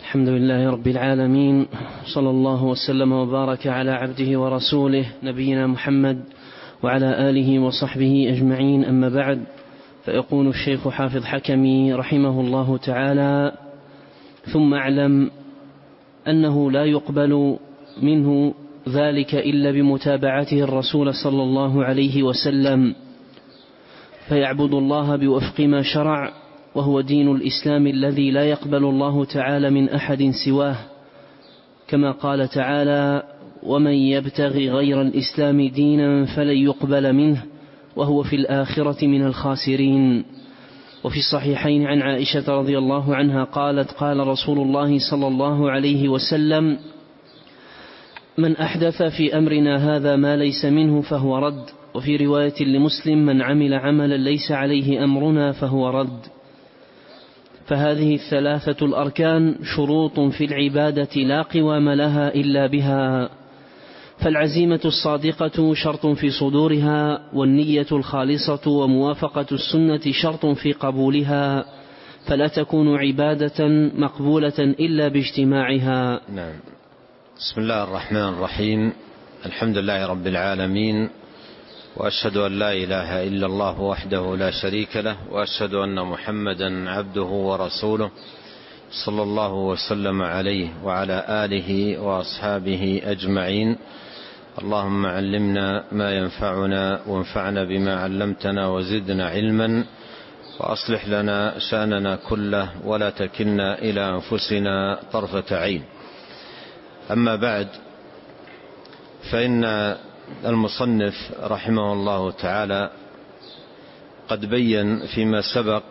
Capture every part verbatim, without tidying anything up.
الحمد لله رب العالمين، صلى الله وسلم وبارك على عبده ورسوله نبينا محمد وعلى آله وصحبه أجمعين، أما بعد. فيقول الشيخ حافظ حكمي رحمه الله تعالى: ثم اعلم أنه لا يقبل منه ذلك إلا بمتابعته الرسول صلى الله عليه وسلم، فيعبد الله بوفق ما شرع، وهو دين الإسلام الذي لا يقبل الله تعالى من أحد سواه، كما قال تعالى: ومن يبتغي غير الإسلام دينا فلن يقبل منه وهو في الآخرة من الخاسرين. وفي الصحيحين عن عائشة رضي الله عنها قالت: قال رسول الله صلى الله عليه وسلم: من أحدث في أمرنا هذا ما ليس منه فهو رد. وفي رواية لمسلم: من عمل عملا ليس عليه أمرنا فهو رد. فهذه الثلاثة الأركان شروط في العبادة لا قوام لها إلا بها، فالعزيمة الصادقة شرط في صدورها، والنية الخالصة وموافقة السنة شرط في قبولها، فلا تكون عبادة مقبولة إلا باجتماعها. نعم. بسم الله الرحمن الرحيم. الحمد لله رب العالمين، وأشهد أن لا إله إلا الله وحده لا شريك له، وأشهد أن محمدا عبده ورسوله صلى الله وسلم عليه وعلى آله وأصحابه أجمعين. اللهم علمنا ما ينفعنا، وانفعنا بما علمتنا، وزدنا علما، وأصلح لنا شأننا كله، ولا تكلنا إلى أنفسنا طرفة عين. أما بعد، فإن المصنف رحمه الله تعالى قد بين فيما سبق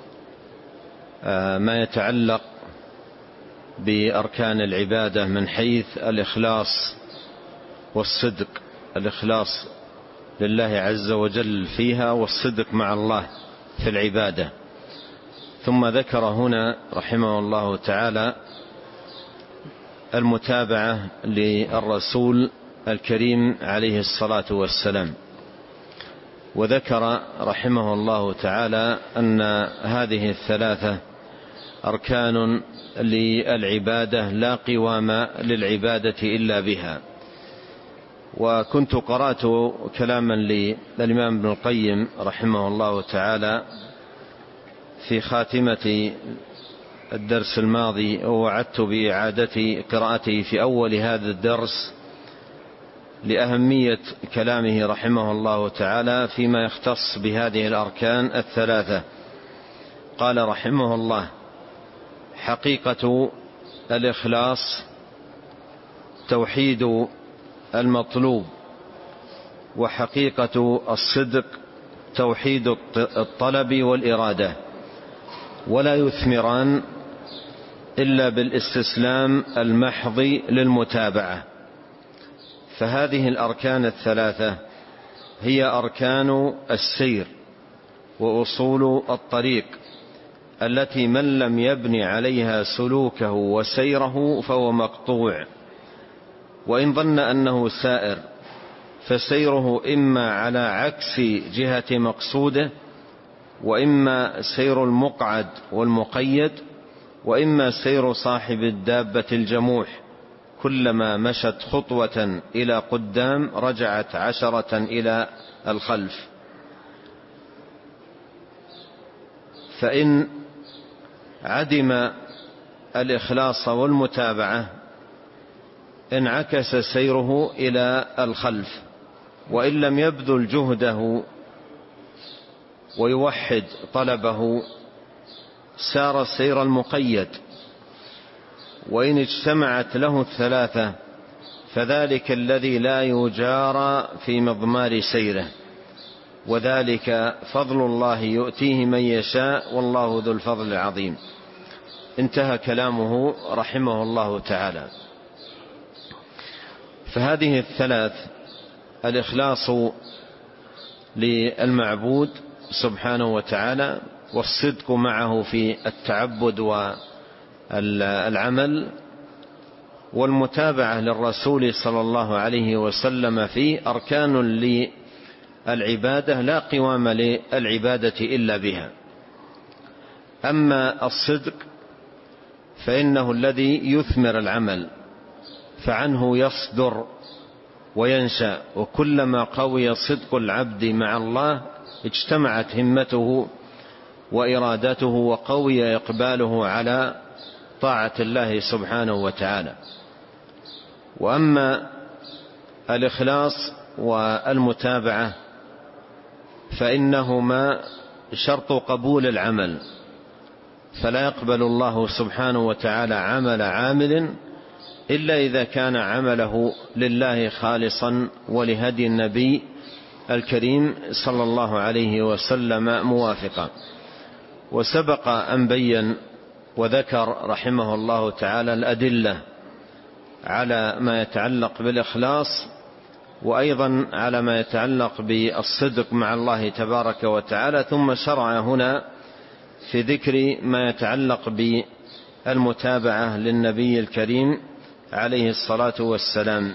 ما يتعلق بأركان العبادة من حيث الإخلاص والصدق، الإخلاص لله عز وجل فيها، والصدق مع الله في العبادة. ثم ذكر هنا رحمه الله تعالى المتابعة للرسول الكريم عليه الصلاة والسلام، وذكر رحمه الله تعالى أن هذه الثلاثة أركان للعبادة لا قوام للعبادة إلا بها. وكنت قرأت كلاما للإمام ابن القيم رحمه الله تعالى في خاتمة الدرس الماضي، ووعدت بإعادة قراءته في أول هذا الدرس لأهمية كلامه رحمه الله تعالى فيما يختص بهذه الأركان الثلاثة. قال رحمه الله: حقيقة الإخلاص توحيد المطلوب، وحقيقة الصدق توحيد الطلب والإرادة، ولا يثمران إلا بالاستسلام المحض للمتابعة. فهذه الأركان الثلاثة هي أركان السير وأصول الطريق، التي من لم يبني عليها سلوكه وسيره فهو مقطوع، وإن ظن أنه سائر فسيره إما على عكس جهة مقصوده، وإما سير المقعد والمقيد، وإما سير صاحب الدابة الجموح، كلما مشت خطوة إلى قدام رجعت عشرة إلى الخلف. فإن عدم الإخلاص والمتابعة انعكس سيره إلى الخلف، وإن لم يبذل جهده ويوحد طلبه سار السير المقيد. وإن اجتمعت له الثلاثة فذلك الذي لا يجارى في مضمار سيره، وذلك فضل الله يؤتيه من يشاء، والله ذو الفضل العظيم. انتهى كلامه رحمه الله تعالى. فهذه الثلاث: الإخلاص للمعبود سبحانه وتعالى، والصدق معه في التعبد والعمل، والمتابعة للرسول صلى الله عليه وسلم فيه، أركان للعبادة لا قوام للعبادة إلا بها. أما الصدق فإنه الذي يثمر العمل، فعنه يصدر وينشأ. وكلما قوي صدق العبد مع الله اجتمعت همته وإرادته وقوي إقباله على طاعة الله سبحانه وتعالى. وأما الإخلاص والمتابعة فإنهما شرط قبول العمل، فلا يقبل الله سبحانه وتعالى عمل عامل إلا إذا كان عمله لله خالصا ولهدي النبي الكريم صلى الله عليه وسلم موافقا. وسبق أن بين وذكر رحمه الله تعالى الأدلة على ما يتعلق بالإخلاص، وأيضا على ما يتعلق بالصدق مع الله تبارك وتعالى، ثم شرع هنا في ذكر ما يتعلق بالمتابعة للنبي الكريم عليه الصلاة والسلام.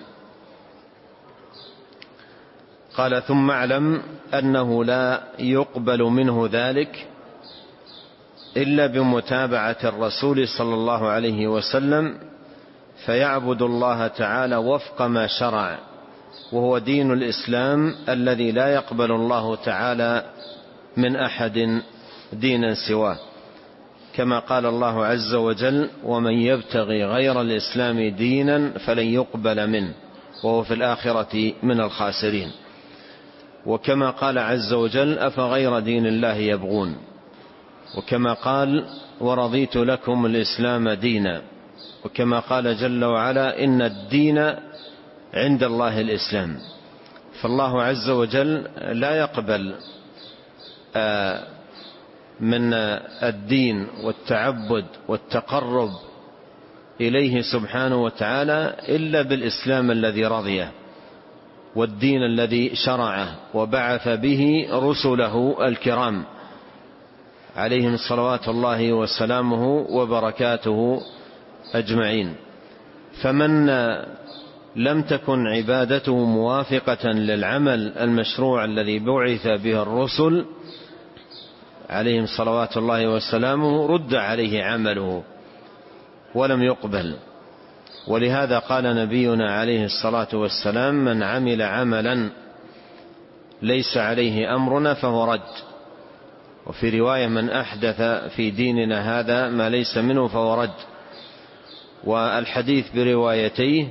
قال: ثم اعلم أنه لا يقبل منه ذلك إلا بمتابعة الرسول صلى الله عليه وسلم، فيعبد الله تعالى وفق ما شرع، وهو دين الإسلام الذي لا يقبل الله تعالى من أحد دينا سواه، كما قال الله عز وجل: ومن يبتغي غير الإسلام دينا فلن يقبل منه وهو في الآخرة من الخاسرين. وكما قال عز وجل: أفغير دين الله يبغون. وكما قال: ورضيت لكم الإسلام دينا. وكما قال جل وعلا: إن الدين عند الله الإسلام. فالله عز وجل لا يقبل من الدين والتعبد والتقرب إليه سبحانه وتعالى إلا بالإسلام الذي رضيه، والدين الذي شرعه وبعث به رسله الكرام عليهم صلوات الله وسلامه وبركاته أجمعين. فمن لم تكن عبادته موافقة للعمل المشروع الذي بعث به الرسل عليهم صلوات الله وسلامه رد عليه عمله ولم يقبل. ولهذا قال نبينا عليه الصلاة والسلام: من عمل عملا ليس عليه أمرنا فهو رد. وفي رواية: من أحدث في ديننا هذا ما ليس منه فهو رد. والحديث بروايتيه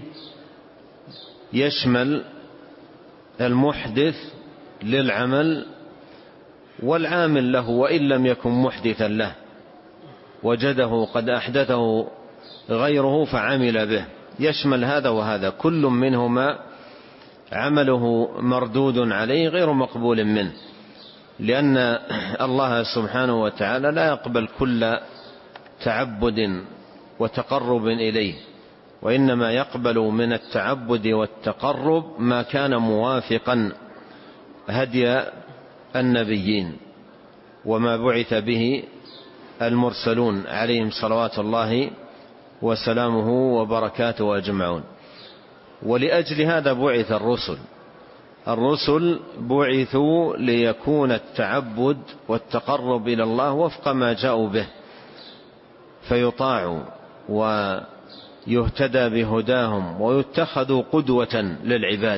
يشمل المحدث للعمل والعامل له وإن لم يكن محدثا له، وجده قد أحدثه غيره فعمل به، يشمل هذا وهذا، كل منهما عمله مردود عليه غير مقبول منه، لأن الله سبحانه وتعالى لا يقبل كل تعبد وتقرب إليه، وإنما يقبل من التعبد والتقرب ما كان موافقا هدي النبيين وما بعث به المرسلون عليهم صلوات الله وسلامه وبركاته أجمعون. ولأجل هذا بعث الرسل الرسل بعثوا ليكون التعبد والتقرب إلى الله وفق ما جاءوا به، فيطاعوا ويهتدى بهداهم ويتخذوا قدوة للعباد.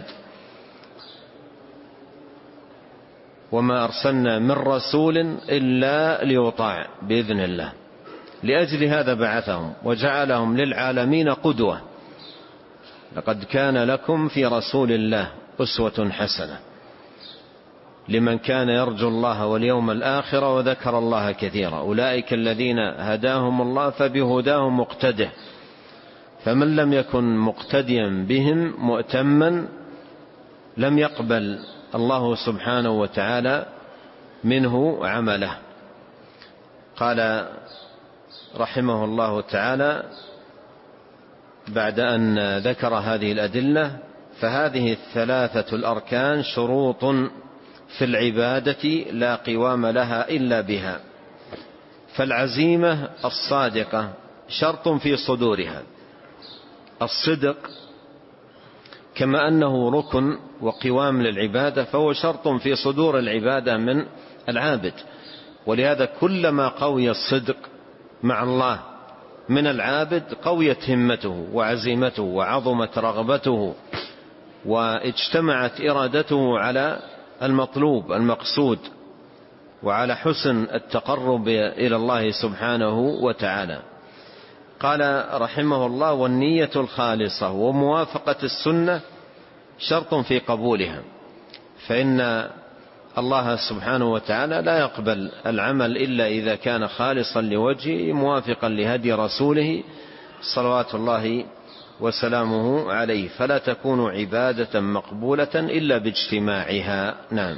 وما أرسلنا من رسول إلا ليطاع بإذن الله. لأجل هذا بعثهم وجعلهم للعالمين قدوة. لقد كان لكم في رسول الله أسوة حسنة لمن كان يرجو الله واليوم الآخر وذكر الله كثيرا، أولئك الذين هداهم الله فبهداهم مقتده، فمن لم يكن مقتديا بهم مؤتما لم يقبل الله سبحانه وتعالى منه عمله. قال رحمه الله تعالى بعد أن ذكر هذه الأدلة: فهذه الثلاثة الأركان شروط في العبادة لا قوام لها إلا بها، فالعزيمة الصادقة شرط في صدورها. الصدق كما أنه ركن وقوام للعبادة فهو شرط في صدور العبادة من العابد. ولهذا كلما قوي الصدق مع الله من العابد قويت همته وعزيمته وعظمت رغبته واجتمعت إرادته على المطلوب المقصود وعلى حسن التقرب إلى الله سبحانه وتعالى. قال رحمه الله: والنية الخالصة وموافقة السنة شرط في قبولها، فإن الله سبحانه وتعالى لا يقبل العمل إلا إذا كان خالصا لوجهه موافقا لهدي رسوله صلوات الله وسلامه عليه، فلا تكون عبادة مقبولة إلا باجتماعها. نعم.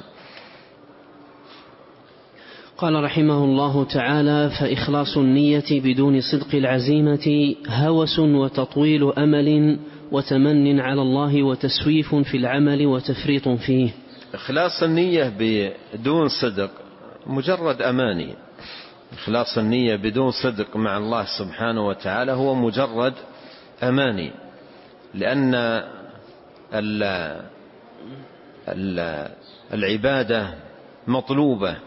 قال رحمه الله تعالى: فإخلاص النية بدون صدق العزيمة هوس وتطويل أمل وتمن على الله وتسويف في العمل وتفريط فيه. إخلاص النية بدون صدق مجرد أماني. إخلاص النية بدون صدق مع الله سبحانه وتعالى هو مجرد أماني، لأن ال ال العبادة مطلوبة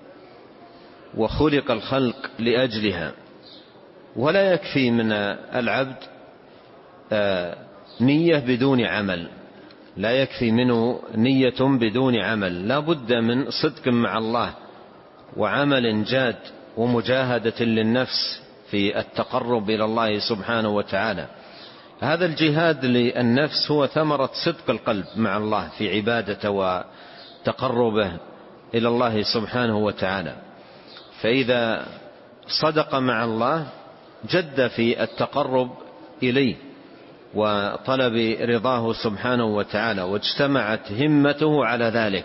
وخلق الخلق لأجلها، ولا يكفي من العبد نية بدون عمل، لا يكفي منه نية بدون عمل، لا بد من صدق مع الله وعمل جاد ومجاهدة للنفس في التقرب إلى الله سبحانه وتعالى. هذا الجهاد للنفس هو ثمرة صدق القلب مع الله في عبادته وتقربه إلى الله سبحانه وتعالى، فإذا صدق مع الله جد في التقرب إليه وطلب رضاه سبحانه وتعالى، واجتمعت همته على ذلك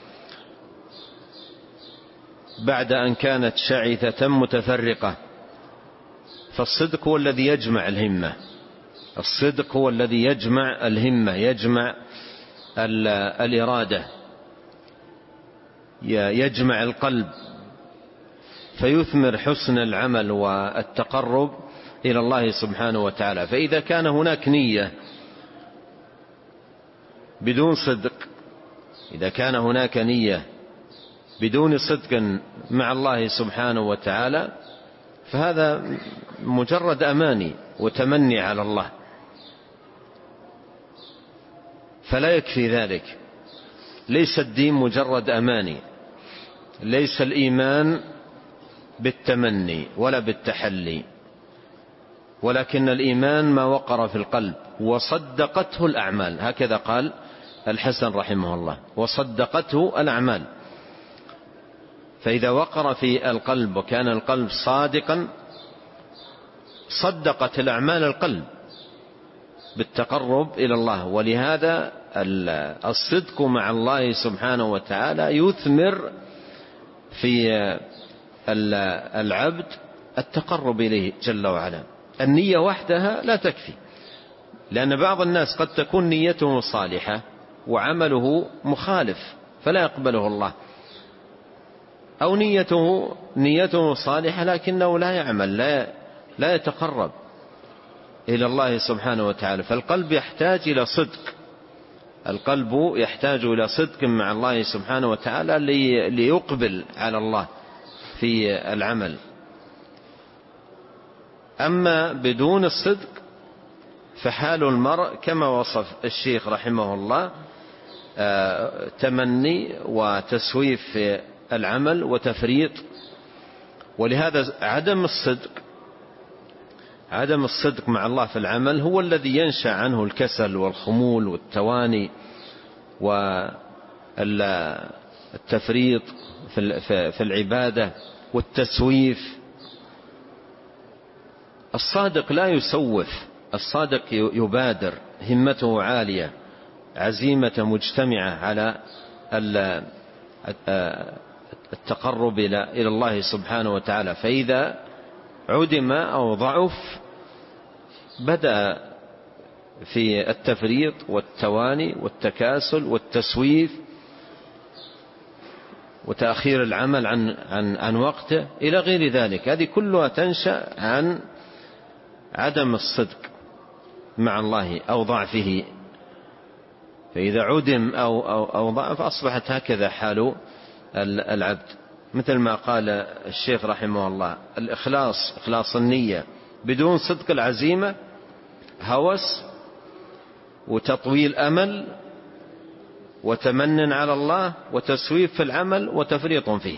بعد أن كانت شعثة متفرقة. فالصدق هو الذي يجمع الهمة، الصدق هو الذي يجمع الهمة، يجمع الإرادة، يجمع القلب، فيثمر حسن العمل والتقرب إلى الله سبحانه وتعالى. فإذا كان هناك نية بدون صدق، إذا كان هناك نية بدون صدق مع الله سبحانه وتعالى، فهذا مجرد أماني وتمني على الله، فلا يكفي ذلك. ليس الدين مجرد أماني، ليس الإيمان بالتمني ولا بالتحلي، ولكن الإيمان ما وقر في القلب وصدقته الأعمال. هكذا قال الحسن رحمه الله: وصدقته الأعمال. فإذا وقر في القلب وكان القلب صادقا صدقت الأعمال القلب بالتقرب إلى الله. ولهذا الصدق مع الله سبحانه وتعالى يثمر في العبد التقرب إليه جل وعلا. النية وحدها لا تكفي، لأن بعض الناس قد تكون نيته صالحة وعمله مخالف فلا يقبله الله، أو نيته نيته صالحة لكنه لا يعمل، لا لا يتقرب إلى الله سبحانه وتعالى. فالقلب يحتاج إلى صدق، القلب يحتاج إلى صدق مع الله سبحانه وتعالى ليقبل على الله في العمل. أما بدون الصدق فحال المرء كما وصف الشيخ رحمه الله: تمني وتسويف في العمل وتفريط. ولهذا عدم الصدق عدم الصدق مع الله في العمل هو الذي ينشأ عنه الكسل والخمول والتواني والتفريط في العبادة والتسويف. الصادق لا يسوف، الصادق يبادر، همته عالية، عزيمة مجتمعة على التقرب إلى الله سبحانه وتعالى. فإذا عدم أو ضعف بدأ في التفريط والتواني والتكاسل والتسويف وتأخير العمل عن عن عن وقته إلى غير ذلك. هذه كلها تنشأ عن عدم الصدق مع الله أو ضعفه. فإذا عدم أو أو أو ضعف أصبحت هكذا حال العبد، مثل ما قال الشيخ رحمه الله: الإخلاص، إخلاص النية بدون صدق العزيمة هوس وتطويل أمل وتمن على الله وتسويف في العمل وتفريط فيه،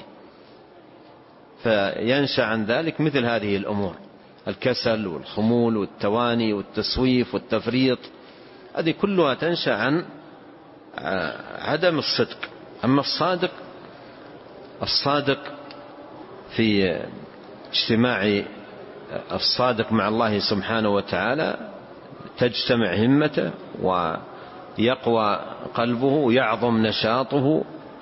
فينشأ عن ذلك مثل هذه الأمور: الكسل والخمول والتواني والتسويف والتفريط، هذه كلها تنشأ عن عدم الصدق. أما الصادق الصادق في اجتماع الصادق مع الله سبحانه وتعالى تجتمع همته ويقوى قلبه ويعظم نشاطه،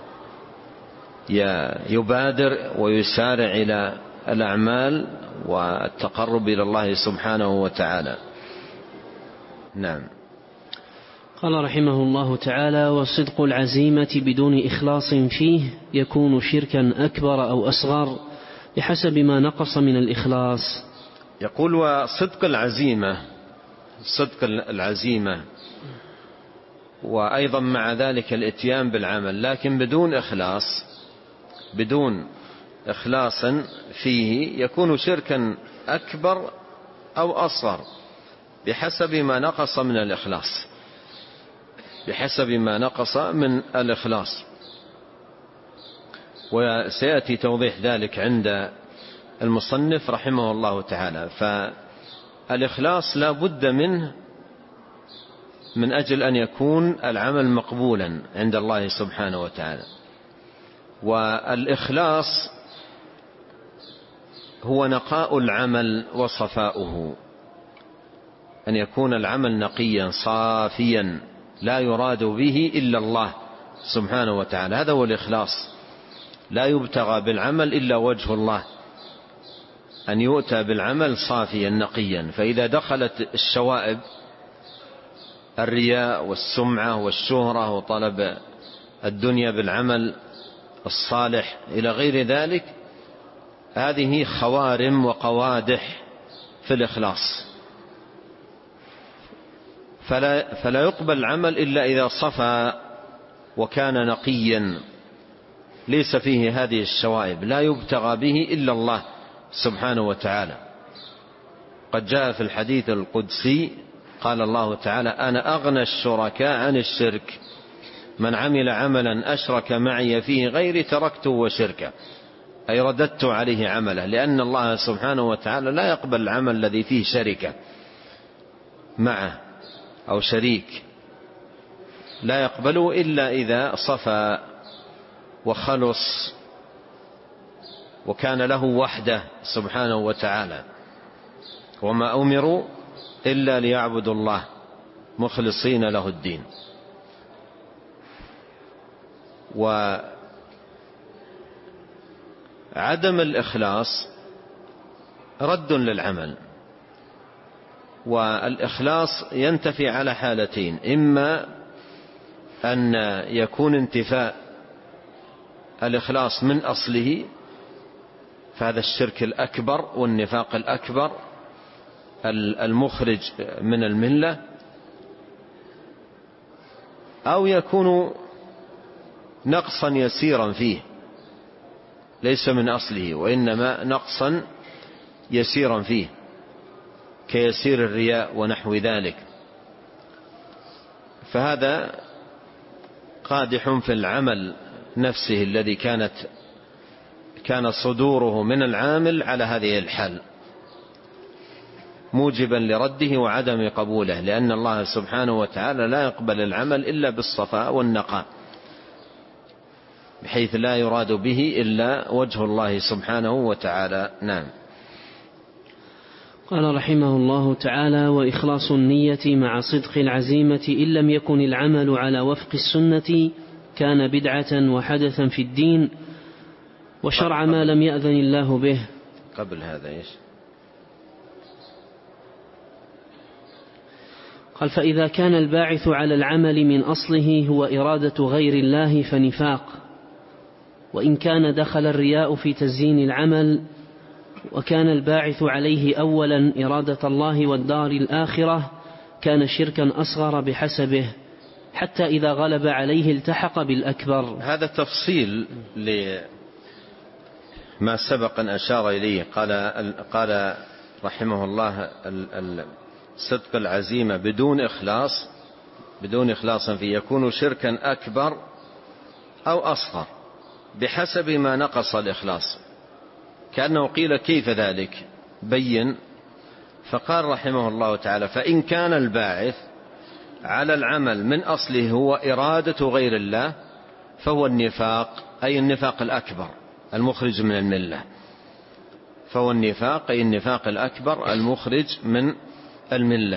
يبادر ويسارع إلى الأعمال والتقرب إلى الله سبحانه وتعالى. نعم. قال رحمه الله تعالى: وصدق العزيمة بدون إخلاص فيه يكون شركا أكبر أو أصغر بحسب ما نقص من الإخلاص. يقول: وصدق العزيمة، صدق العزيمة وأيضا مع ذلك الاتيان بالعمل، لكن بدون إخلاص، بدون إخلاص فيه يكون شركا أكبر أو أصغر بحسب ما نقص من الإخلاص، بحسب ما نقص من الإخلاص. وسيأتي توضيح ذلك عند المصنف رحمه الله تعالى. فالإخلاص لا بد منه من أجل أن يكون العمل مقبولا عند الله سبحانه وتعالى. والإخلاص هو نقاء العمل وصفاؤه، أن يكون العمل نقيا صافيا لا يراد به إلا الله سبحانه وتعالى، هذا هو الإخلاص. لا يبتغى بالعمل إلا وجه الله، أن يؤتى بالعمل صافيا نقيا. فإذا دخلت الشوائب، الرياء والسمعة والشهرة وطلب الدنيا بالعمل الصالح إلى غير ذلك، هذه خوارم وقوادح في الإخلاص. فلا, فلا يقبل العمل إلا إذا صفى وكان نقيا ليس فيه هذه الشوائب، لا يبتغى به إلا الله سبحانه وتعالى. قد جاء في الحديث القدسي قال الله تعالى: أنا أغنى الشركاء عن الشرك، من عمل عملا أشرك معي فيه غيري تركته وشركه، أي رددت عليه عمله، لأن الله سبحانه وتعالى لا يقبل العمل الذي فيه شركة معه أو شريك، لا يقبله إلا إذا صفى وخلص وكان له وحده سبحانه وتعالى. وما أمروا إلا ليعبدوا الله مخلصين له الدين. وعدم الإخلاص رد للعمل. والإخلاص ينتفي على حالتين: إما أن يكون انتفاء الإخلاص من أصله، فهذا الشرك الأكبر والنفاق الأكبر المخرج من الملة، أو يكون نقصا يسيرا فيه ليس من أصله وإنما نقصا يسيرا فيه كيسير الرياء ونحو ذلك، فهذا قادح في العمل نفسه الذي كانت كان صدوره من العامل على هذه الحال، موجبا لرده وعدم قبوله، لأن الله سبحانه وتعالى لا يقبل العمل إلا بالصفاء والنقاء، بحيث لا يراد به إلا وجه الله سبحانه وتعالى. نعم. قال رحمه الله تعالى: وإخلاص النية مع صدق العزيمة إن لم يكن العمل على وفق السنة كان بدعة وحدثا في الدين وشرع ما لم يأذن الله به. قبل هذا إيش؟ قال: فإذا كان الباعث على العمل من أصله هو إرادة غير الله فنفاق، وإن كان دخل الرياء في تزيين العمل وكان الباعث عليه أولا إرادة الله والدار الآخرة كان شركا أصغر بحسبه، حتى إذا غلب عليه التحق بالأكبر. هذا تفصيل لما سبق أن أشار إليه. قال, قال رحمه الله صدق العزيمة بدون إخلاص بدون إخلاص فيه يكون شركا أكبر أو أصغر بحسب ما نقص الإخلاص. كأنه قيل كيف ذلك بين، فقال رحمه الله تعالى: فإن كان الباعث على العمل من أصله هو إرادة غير الله فهو النفاق، أي النفاق الأكبر المخرج من الملة، فهو النفاق أي النفاق الأكبر المخرج من الملة،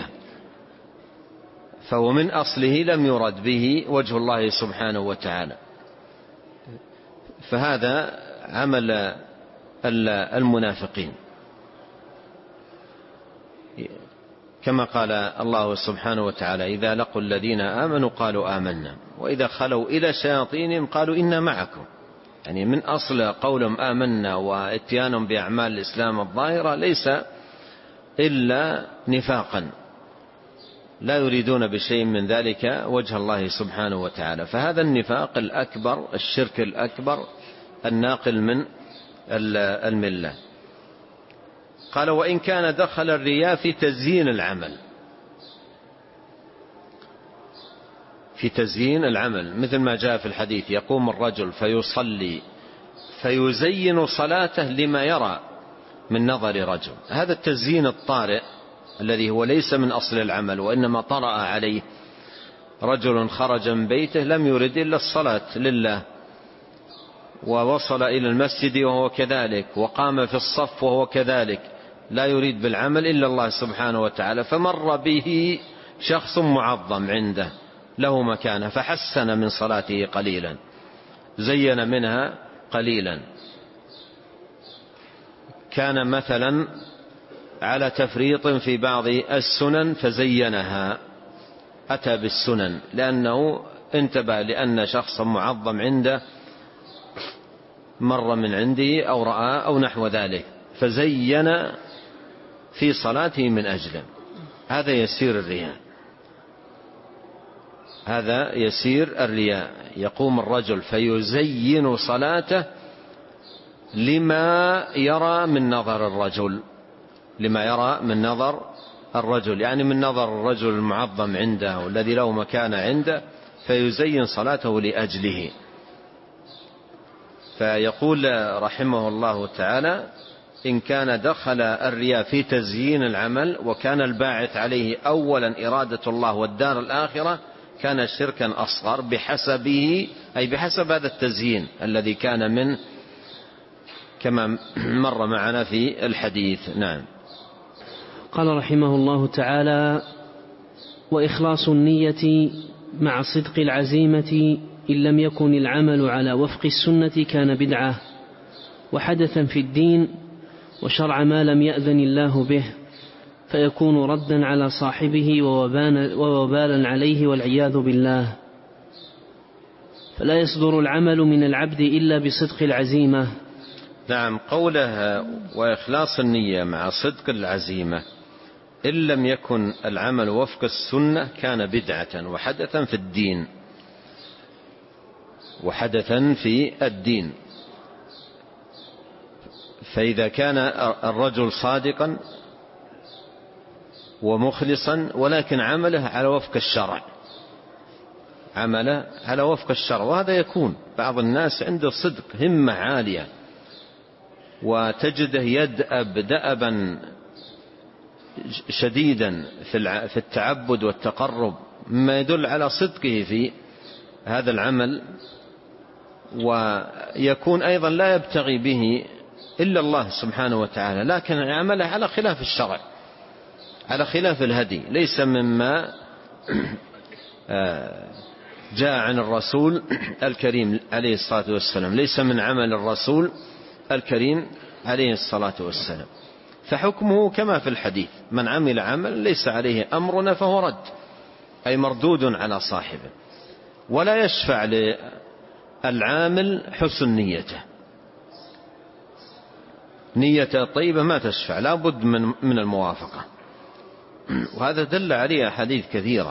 فهو من أصله لم يرد به وجه الله سبحانه وتعالى. فهذا عمل المنافقين، كما قال الله سبحانه وتعالى: إذا لقوا الذين آمنوا قالوا آمنا وإذا خلوا إلى شياطينهم قالوا إنا معكم. يعني من أصل قولهم آمنا واتيانهم بأعمال الإسلام الظاهرة ليس إلا نفاقا، لا يريدون بشيء من ذلك وجه الله سبحانه وتعالى. فهذا النفاق الأكبر، الشرك الأكبر الناقل من الملة. قال: وإن كان دخل الرياء في تزيين العمل، في تزيين العمل مثل ما جاء في الحديث: يقوم الرجل فيصلي فيزين صلاته لما يرى من نظر رجل. هذا التزيين الطارئ الذي هو ليس من أصل العمل، وإنما طرأ عليه رجل خرج من بيته لم يرد إلا الصلاة لله، ووصل إلى المسجد وهو كذلك، وقام في الصف وهو كذلك، لا يريد بالعمل إلا الله سبحانه وتعالى، فمر به شخص معظم عنده له مكانه فحسن من صلاته قليلا، زين منها قليلا. كان مثلا على تفريط في بعض السنن فزينها، أتى بالسنن لأنه انتبه لأن شخصا معظم عنده مر من عنده أو رأى أو نحو ذلك، فزين في صلاته من أجله. هذا يسير الرياء، هذا يسير الرياء. يقوم الرجل فيزين صلاته لما يرى من نظر الرجل، لما يرى من نظر الرجل، يعني من نظر الرجل المعظم عنده والذي له مكان عنده، فيزين صلاته لأجله. فيقول رحمه الله تعالى: إن كان دخل الرياء في تزيين العمل وكان الباعث عليه أولا إرادة الله والدار الآخرة كان شركا أصغر بحسبه، أي بحسب هذا التزيين الذي كان من كما مر معنا في الحديث. نعم. قال رحمه الله تعالى: وإخلاص النية مع صدق العزيمة إن لم يكن العمل على وفق السنة كان بدعة وحدثا في الدين وشرع ما لم يأذن الله به، فيكون ردا على صاحبه ووبالا عليه والعياذ بالله. فلا يصدر العمل من العبد إلا بصدق العزيمة. نعم. قوله وإخلاص النية مع صدق العزيمة إن لم يكن العمل وفق السنة كان بدعة وحدثا في الدين، وحدثا في الدين. فإذا كان الرجل صادقا ومخلصا ولكن عمله على وفق الشرع، عمله على وفق الشرع، وهذا يكون بعض الناس عنده صدق همة عالية وتجده يدأب دأبا شديدا في التعبد والتقرب، مما يدل على صدقه في هذا العمل، ويكون أيضا لا يبتغي به إلا الله سبحانه وتعالى، لكن عمله على خلاف الشرع، على خلاف الهدي، ليس مما جاء عن الرسول الكريم عليه الصلاة والسلام، ليس من عمل الرسول الكريم عليه الصلاة والسلام. فحكمه كما في الحديث: من عمل عمل ليس عليه أمرنا فهو رد، أي مردود على صاحبه. ولا يشفع للعامل حسن نيته، نية طيبة ما تشفع، لا بد من من الموافقة. وهذا دل عليه أحاديث كثيرة،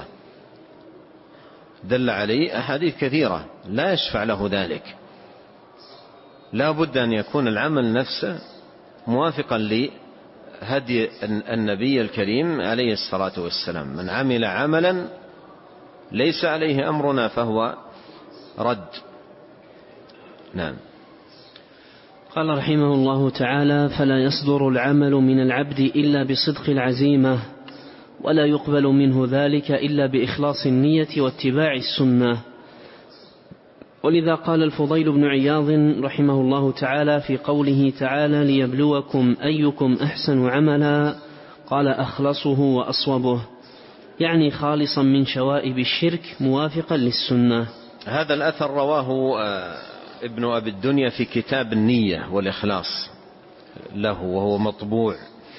دل عليه أحاديث كثيرة لا يشفع له ذلك. لا بد أن يكون العمل نفسه موافقا هدي النبي الكريم عليه الصلاة والسلام. من عمل عملا ليس عليه أمرنا فهو رد. نعم. قال رحمه الله تعالى: فلا يصدر العمل من العبد إلا بصدق العزيمة، ولا يقبل منه ذلك إلا بإخلاص النية واتباع السنة. ولذا قال الفضيل بن عياض رحمه الله تعالى في قوله تعالى: ليبلوكم أيكم أحسن عملا، قال: أخلصه وأصوبه، يعني خالصا من شوائب الشرك موافقا للسنة. هذا الأثر رواه ابن أبي الدنيا في كتاب النية والإخلاص له، وهو مطبوع،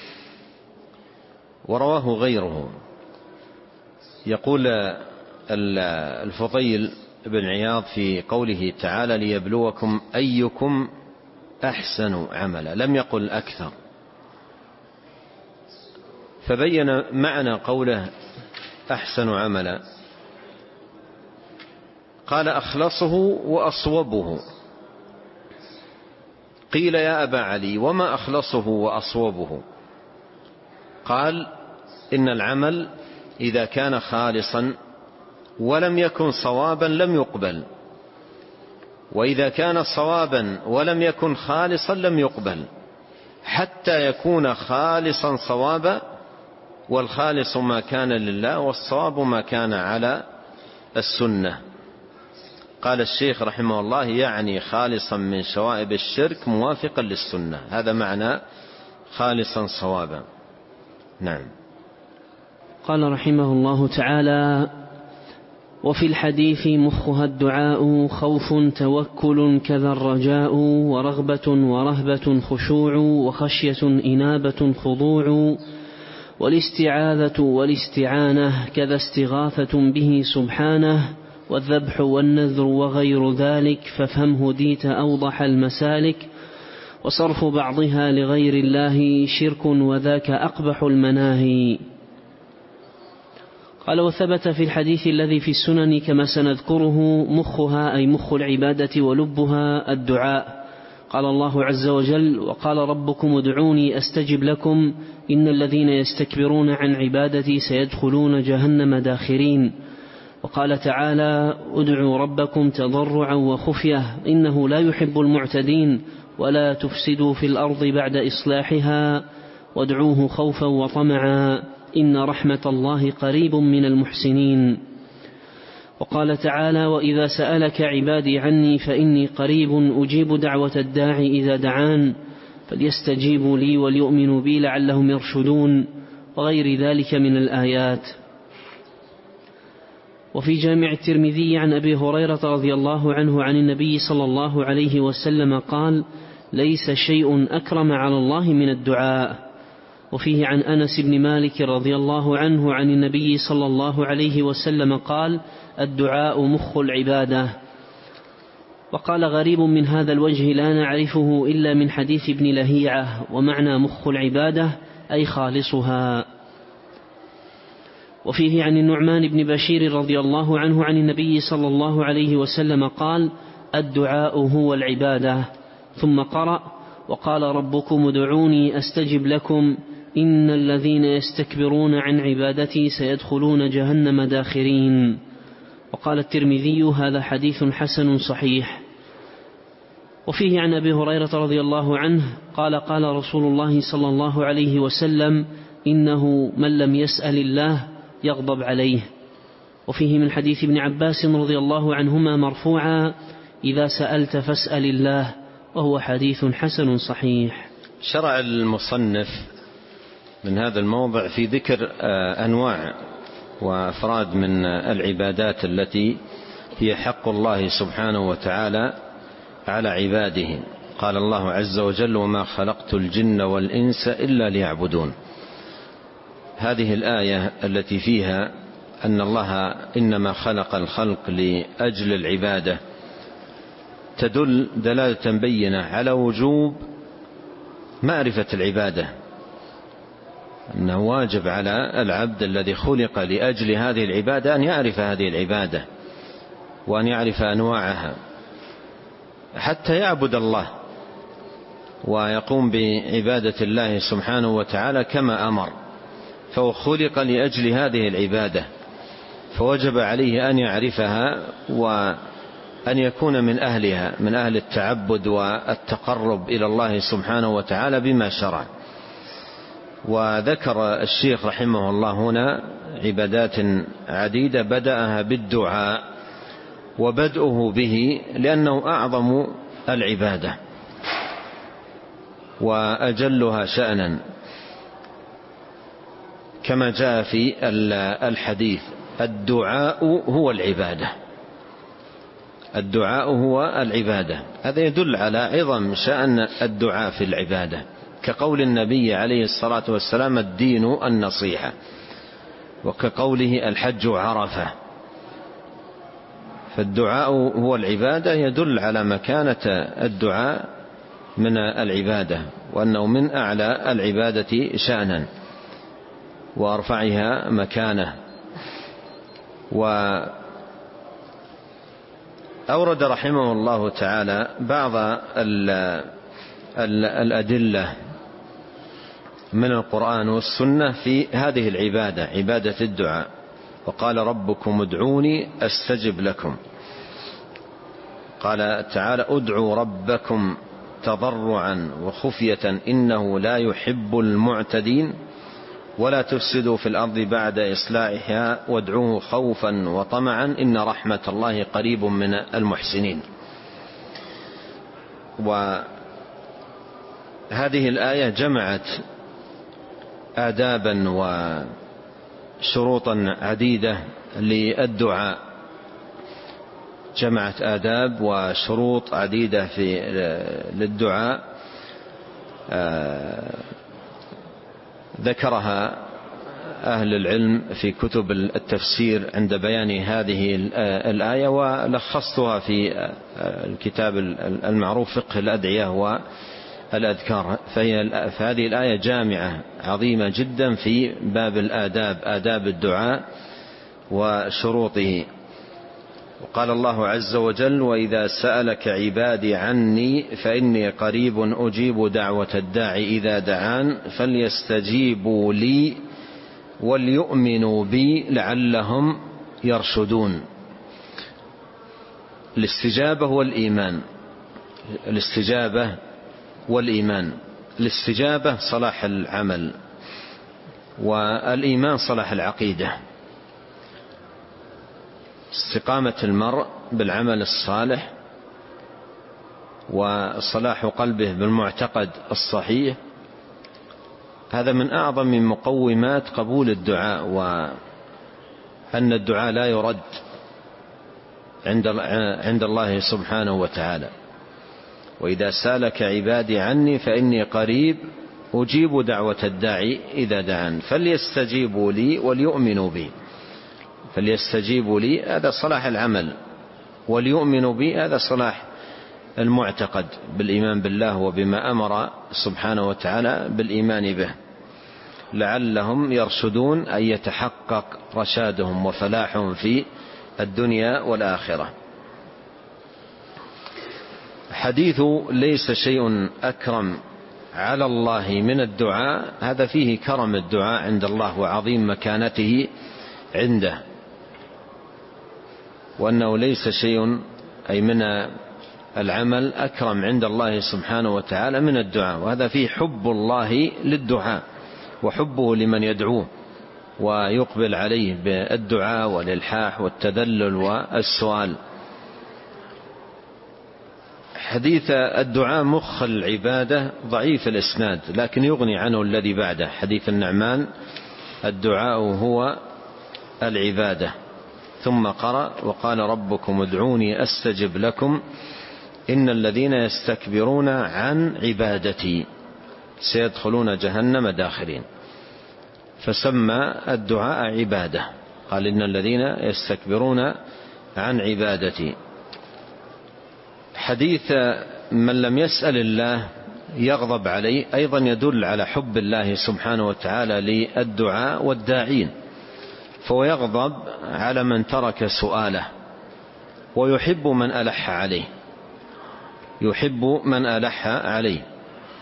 ورواه غيره. يقول الفضيل بن عياض في قوله تعالى: ليبلوكم أيكم أحسن عملا، لم يقل أكثر، فبين معنى قوله أحسن عملا. قال: أخلصه وأصوبه. قيل: يا أبا علي، وما أخلصه وأصوبه؟ قال: إن العمل إذا كان خالصا ولم يكن صوابا لم يقبل، وإذا كان صوابا ولم يكن خالصا لم يقبل، حتى يكون خالصا صوابا، والخالص ما كان لله، والصواب ما كان على السنة. قال الشيخ رحمه الله: يعني خالصا من شوائب الشرك موافقا للسنة. هذا معنى خالصا صوابا. نعم. قال رحمه الله تعالى: وفي الحديث مخها الدعاء، خوف توكل كذا الرجاء، ورغبة ورهبة خشوع، وخشية إنابة خضوع، والاستعاذة والاستعانة كذا استغاثة به سبحانه، والذبح والنذر وغير ذلك، فافهمه ديت أوضح المسالك، وصرف بعضها لغير الله شرك، وذاك أقبح المناهي. قال: وثبت في الحديث الذي في السنن كما سنذكره مخها، أي مخ العبادة ولبها الدعاء. قال الله عز وجل: وقال ربكم ادعوني أستجب لكم، إن الذين يستكبرون عن عبادتي سيدخلون جهنم داخرين. وقال تعالى: ادعوا ربكم تضرعا وخفية، إنه لا يحب المعتدين، ولا تفسدوا في الأرض بعد إصلاحها، وادعوه خوفا وطمعا، إن رحمة الله قريب من المحسنين. وقال تعالى: وإذا سألك عبادي عني فإني قريب أجيب دعوة الداعي إذا دعان، فليستجيبوا لي وليؤمنوا بي لعلهم يرشدون، وغير ذلك من الآيات. وفي جامع الترمذي عن أبي هريرة رضي الله عنه عن النبي صلى الله عليه وسلم قال: ليس شيء أكرم على الله من الدعاء. وفيه عن أنس بن مالك رضي الله عنه عن النبي صلى الله عليه وسلم قال: الدعاء مخ العبادة. وقال: غريب من هذا الوجه لا نعرفه إلا من حديث ابن لهيعة، ومعنى مخ العبادة أي خالصها. وفيه عن النعمان بن بشير رضي الله عنه عن النبي صلى الله عليه وسلم قال: الدعاء هو العبادة. ثم قرأ: وقال ربكم ادعوني أستجب لكم، إن الذين يستكبرون عن عبادتي سيدخلون جهنم داخرين. وقال الترمذي: هذا حديث حسن صحيح. وفيه عن أبي هريرة رضي الله عنه قال: قال رسول الله صلى الله عليه وسلم: إنه من لم يسأل الله يغضب عليه. وفيه من حديث ابن عباس رضي الله عنهما مرفوعا: إذا سألت فاسأل الله، وهو حديث حسن صحيح. شرع المصنف من هذا الموضع في ذكر أنواع وأفراد من العبادات التي هي حق الله سبحانه وتعالى على عباده. قال الله عز وجل: وما خلقت الجن والإنس إلا ليعبدون. هذه الآية التي فيها أن الله إنما خلق الخلق لأجل العبادة تدل دلالة بينة على وجوب معرفة العبادة، أنه واجب على العبد الذي خلق لأجل هذه العبادة أن يعرف هذه العبادة، وأن يعرف أنواعها حتى يعبد الله. ويقوم بعبادة الله سبحانه وتعالى كما أمر، فهو خلق لأجل هذه العبادة، فوجب عليه أن يعرفها وأن يكون من أهلها، من أهل التعبد والتقرب إلى الله سبحانه وتعالى بما شرع. وذكر الشيخ رحمه الله هنا عبادات عديدة بدأها بالدعاء، وبدأه به لأنه أعظم العبادة وأجلها شأنا، كما جاء في الحديث: الدعاء هو العبادة، الدعاء هو العبادة. هذا يدل على عظم شأن الدعاء في العبادة، كقول النبي عليه الصلاة والسلام: الدين النصيحة، وكقوله: الحج عرفة. فالدعاء هو العبادة يدل على مكانة الدعاء من العبادة، وأنه من أعلى العبادة شأنا وأرفعها مكانة. وأورد رحمه الله تعالى بعض الأدلة من القرآن والسنة في هذه العبادة، عبادة الدعاء. وقال: ربكم ادعوني أستجب لكم. قال تعالى: ادعوا ربكم تضرعا وخفية إنه لا يحب المعتدين ولا تفسدوا في الأرض بعد إصلاحها وادعوه خوفا وطمعا إن رحمة الله قريب من المحسنين. وهذه الآية جمعت آدابا وشروطا عديدة للدعاء، جمعت آداب وشروط عديدة في للدعاء ذكرها أهل العلم في كتب التفسير عند بيان هذه الآية، ولخصتها في الكتاب المعروف فقه الأدعية والأذكار. فهي فهذه الآية جامعة عظيمة جدا في باب الآداب، آداب الدعاء وشروطه. وقال الله عز وجل: وإذا سألك عبادي عني فإني قريب أجيب دعوة الداعي إذا دعان فليستجيبوا لي وليؤمنوا بي لعلهم يرشدون. الاستجابة والإيمان، الاستجابة والإيمان. الاستجابة صلاح العمل، والإيمان صلاح العقيدة، استقامة المرء بالعمل الصالح وصلاح قلبه بالمعتقد الصحيح. هذا من أعظم مقومات قبول الدعاء، وأن الدعاء لا يرد عند الله سبحانه وتعالى. وإذا سألك عبادي عني فإني قريب أجيب دعوة الداعي إذا دعان فليستجيبوا لي وليؤمنوا بي. فليستجيبوا لي هذا صلاح العمل، وليؤمنوا بي هذا صلاح المعتقد بالإيمان بالله وبما أمر سبحانه وتعالى بالإيمان به، لعلهم يرشدون أن يتحقق رشادهم وفلاحهم في الدنيا والآخرة. حديث ليس شيء أكرم على الله من الدعاء، هذا فيه كرم الدعاء عند الله وعظيم مكانته عنده، وأنه ليس شيء أي من العمل أكرم عند الله سبحانه وتعالى من الدعاء. وهذا فيه حب الله للدعاء وحبه لمن يدعوه ويقبل عليه بالدعاء والإلحاح والتذلل والسؤال. حديث الدعاء مخ العبادة ضعيف الإسناد، لكن يغني عنه الذي بعده، حديث النعمان: الدعاء هو العبادة. ثم قرأ: وقال ربكم ادعوني أستجب لكم إن الذين يستكبرون عن عبادتي سيدخلون جهنم داخرين. فسمى الدعاء عبادة، قال: إن الذين يستكبرون عن عبادتي. حديث من لم يسأل الله يغضب عليه أيضا يدل على حب الله سبحانه وتعالى للدعاء والداعين، فهو يغضب على من ترك سؤاله ويحب من ألح عليه، يحب من ألح عليه.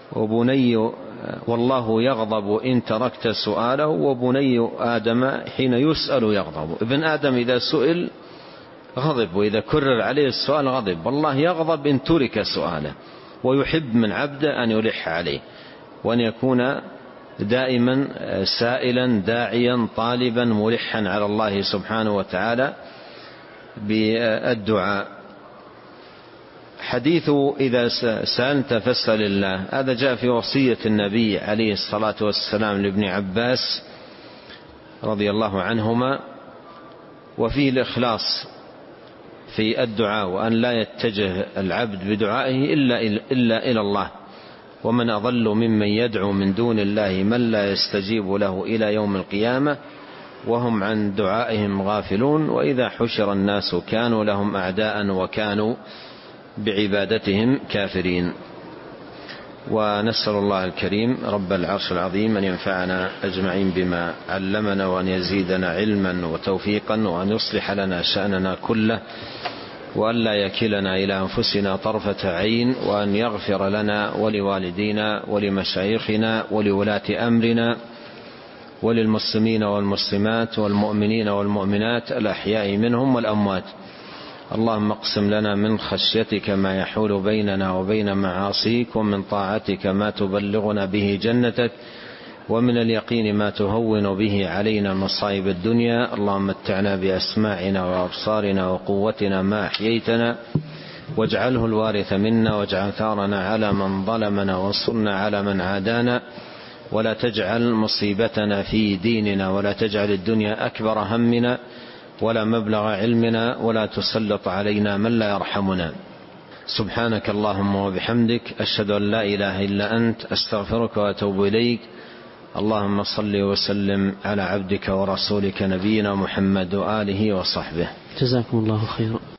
وبني والله يغضب إن تركت سؤاله، وبني آدم حين يسأل يغضب. ابن آدم إذا سئل غضب، وإذا كرر عليه السؤال غضب. والله يغضب إن ترك سؤاله، ويحب من عبده أن يلح عليه، وأن يكون دائما سائلا داعيا طالبا ملحا على الله سبحانه وتعالى بالدعاء. حديث إذا سألت فاسأل الله، هذا جاء في وصية النبي عليه الصلاة والسلام لابن عباس رضي الله عنهما، وفيه الإخلاص في الدعاء، وأن لا يتجه العبد بدعائه إلا, إلا إلى الله. ومن أضل ممن يدعو من دون الله من لا يستجيب له إلى يوم القيامة وهم عن دعائهم غافلون، وإذا حشر الناس كانوا لهم أعداء وكانوا بعبادتهم كافرين. ونسأل الله الكريم رب العرش العظيم أن ينفعنا أجمعين بما علمنا، وأن يزيدنا علما وتوفيقا، وأن يصلح لنا شأننا كله، وأن لا يكلنا إلى أنفسنا طرفة عين، وأن يغفر لنا ولوالدينا ولمشايخنا ولولاة أمرنا وللمسلمين والمسلمات والمؤمنين والمؤمنات الأحياء منهم والأموات. اللهم اقسم لنا من خشيتك ما يحول بيننا وبين معاصيك، ومن طاعتك ما تبلغنا به جنتك، ومن اليقين ما تهون به علينا مصائب الدنيا. اللهم متعنا بأسماعنا وأبصارنا وقوتنا ما أحييتنا، واجعله الوارث منا، واجعل ثارنا على من ظلمنا، وانصرنا على من عادانا، ولا تجعل مصيبتنا في ديننا، ولا تجعل الدنيا أكبر همنا ولا مبلغ علمنا، ولا تسلط علينا من لا يرحمنا. سبحانك اللهم وبحمدك، أشهد أن لا إله إلا أنت، أستغفرك وأتوب إليك. اللهم صل وسلم على عبدك ورسولك نبينا محمد وآله وصحبه. جزاكم الله خيرا.